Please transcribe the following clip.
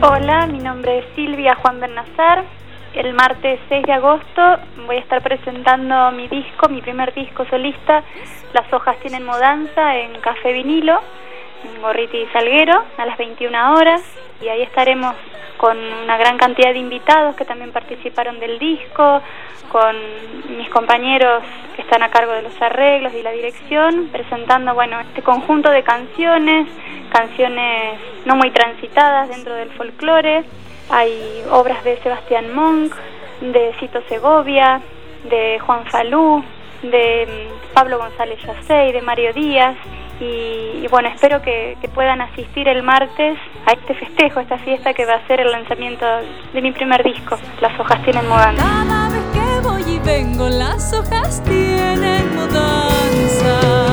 Hola, mi nombre es Silvia Juan Bernazar. El martes 6 de agosto voy a estar presentando mi primer disco solista, Las hojas tienen mudanza, en Café Vinilo, en Gorriti y Salguero, a las 21 horas. Y ahí estaremos con una gran cantidad de invitados que también participaron del disco, con mis compañeros que están a cargo de los arreglos y la dirección, presentando este conjunto de canciones no muy transitadas dentro del folclore. Hay obras de Sebastián Monk, de Cito Segovia, de Juan Falú, de Pablo González Yacey, de Mario Díaz. Y espero que puedan asistir el martes a este festejo, a esta fiesta que va a ser el lanzamiento de mi primer disco, Las hojas tienen mudanza. Cada vez que voy y vengo, las hojas tienen mudanza.